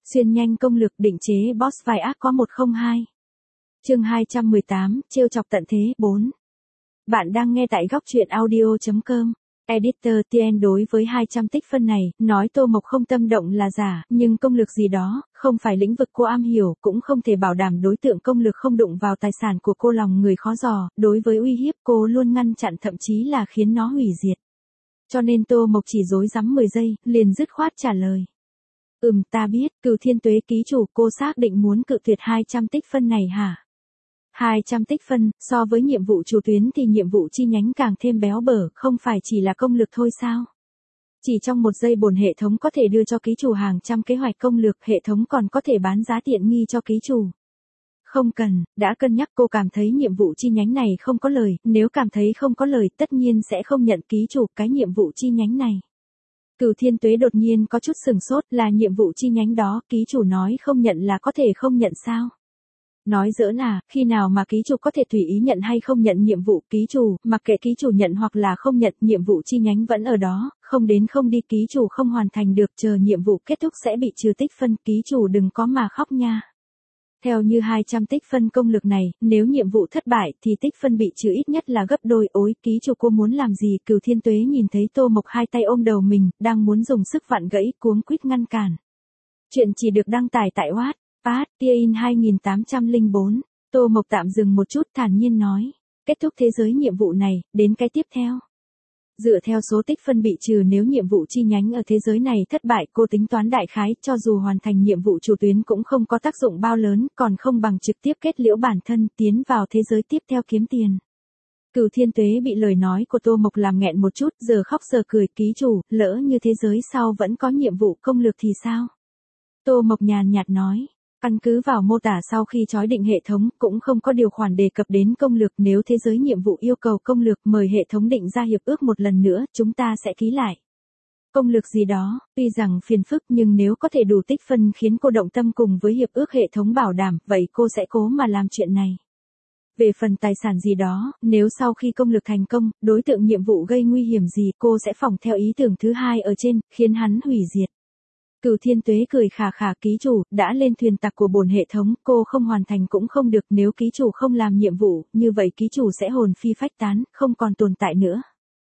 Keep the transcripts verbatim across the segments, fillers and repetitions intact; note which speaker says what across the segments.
Speaker 1: Xuyên nhanh công lược định chế boss vai ác có một không hai. Chương hai trăm mười tám, trêu chọc tận thế bốn. Bạn đang nghe tại góc truyện audio chấm com. Editor Tien đối với hai trăm tích phân này, nói Tô Mộc không tâm động là giả, nhưng công lực gì đó, không phải lĩnh vực cô am hiểu, cũng không thể bảo đảm đối tượng công lực không đụng vào tài sản của cô, lòng người khó dò, đối với uy hiếp cô luôn ngăn chặn, thậm chí là khiến nó hủy diệt. Cho nên Tô Mộc chỉ dối rắm mười giây, liền dứt khoát trả lời. Ừm, ta biết, Cửu Thiên Tuế ký chủ, cô xác định muốn cự tuyệt hai trăm tích phân này hả? hai trăm tích phân, so với nhiệm vụ chủ tuyến thì nhiệm vụ chi nhánh càng thêm béo bở, không phải chỉ là công lực thôi sao? Chỉ trong một giây bổn hệ thống có thể đưa cho ký chủ hàng trăm kế hoạch công lược, hệ thống còn có thể bán giá tiện nghi cho ký chủ. Không cần, đã cân nhắc, cô cảm thấy nhiệm vụ chi nhánh này không có lời, nếu cảm thấy không có lời tất nhiên sẽ không nhận ký chủ cái nhiệm vụ chi nhánh này. Cửu Thiên Tuế đột nhiên có chút sừng sốt, là nhiệm vụ chi nhánh đó, ký chủ nói không nhận là có thể không nhận sao? Nói giỡn à, khi nào mà ký chủ có thể tùy ý nhận hay không nhận nhiệm vụ, ký chủ, mặc kệ ký chủ nhận hoặc là không nhận, nhiệm vụ chi nhánh vẫn ở đó, không đến không đi, ký chủ không hoàn thành được, chờ nhiệm vụ kết thúc sẽ bị trừ tích phân, ký chủ đừng có mà khóc nha. Theo như hai trăm tích phân công lực này, nếu nhiệm vụ thất bại thì tích phân bị trừ ít nhất là gấp đôi. Ối, ký chủ cô muốn làm gì? Cửu Thiên Tuế nhìn thấy Tô Mộc hai tay ôm đầu mình, đang muốn dùng sức vặn gãy, cuống quýt ngăn cản. Chuyện chỉ được đăng tải tại Wattpad, Pad, Tien hai tám không bốn. Tô Mộc tạm dừng một chút, thản nhiên nói. Kết thúc thế giới nhiệm vụ này, đến cái tiếp theo. Dựa theo số tích phân bị trừ, nếu nhiệm vụ chi nhánh ở thế giới này thất bại, cô tính toán đại khái, cho dù hoàn thành nhiệm vụ chủ tuyến cũng không có tác dụng bao lớn, còn không bằng trực tiếp kết liễu bản thân, tiến vào thế giới tiếp theo kiếm tiền. Cửu Thiên Tuế bị lời nói của Tô Mộc làm nghẹn một chút, giờ khóc giờ cười, ký chủ, lỡ như thế giới sau vẫn có nhiệm vụ công lược thì sao? Tô Mộc nhàn nhạt nói. Căn cứ vào mô tả sau khi chói định hệ thống, cũng không có điều khoản đề cập đến công lược, nếu thế giới nhiệm vụ yêu cầu công lược, mời hệ thống định ra hiệp ước một lần nữa, chúng ta sẽ ký lại. Công lược gì đó, tuy rằng phiền phức nhưng nếu có thể đủ tích phân khiến cô động tâm cùng với hiệp ước hệ thống bảo đảm, vậy cô sẽ cố mà làm chuyện này. Về phần tài sản gì đó, nếu sau khi công lược thành công, đối tượng nhiệm vụ gây nguy hiểm gì, cô sẽ phỏng theo ý tưởng thứ hai ở trên, khiến hắn hủy diệt. Cửu Thiên Tuế cười khà khà, ký chủ, đã lên thuyền tặc của bổn hệ thống, cô không hoàn thành cũng không được, nếu ký chủ không làm nhiệm vụ, như vậy ký chủ sẽ hồn phi phách tán, không còn tồn tại nữa.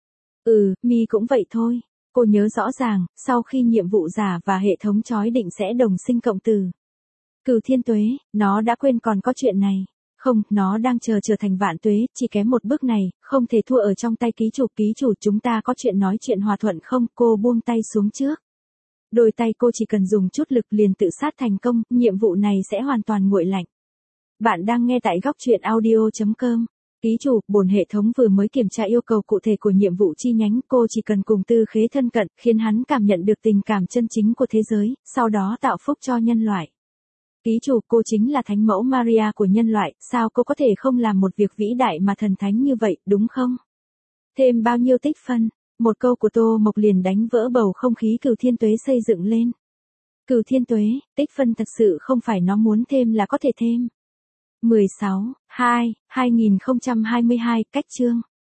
Speaker 1: Ừ, mi cũng vậy thôi. Cô nhớ rõ ràng, sau khi nhiệm vụ giả và hệ thống chói định sẽ đồng sinh cộng tử. Cửu Thiên Tuế, nó đã quên còn có chuyện này. Không, nó đang chờ trở thành vạn tuế, chỉ kém một bước này, không thể thua ở trong tay ký chủ. Ký chủ, chúng ta có chuyện nói chuyện hòa thuận không? Cô buông tay xuống trước. Đôi tay cô chỉ cần dùng chút lực liền tự sát thành công, nhiệm vụ này sẽ hoàn toàn nguội lạnh. Bạn đang nghe tại góc truyện audio chấm com. Ký chủ, bổn hệ thống vừa mới kiểm tra yêu cầu cụ thể của nhiệm vụ chi nhánh, cô chỉ cần cùng Tư Khế thân cận, khiến hắn cảm nhận được tình cảm chân chính của thế giới, sau đó tạo phúc cho nhân loại. Ký chủ, cô chính là thánh mẫu Maria của nhân loại, sao cô có thể không làm một việc vĩ đại mà thần thánh như vậy, đúng không? Thêm bao nhiêu tích phân? Một câu của Tô Mộc liền đánh vỡ bầu không khí Cửu Thiên Tuế xây dựng lên. Cửu Thiên Tuế, tích phân thật sự không phải nó muốn thêm là có thể thêm. mười sáu, hai, hai nghìn không trăm hai mươi hai, cách chương.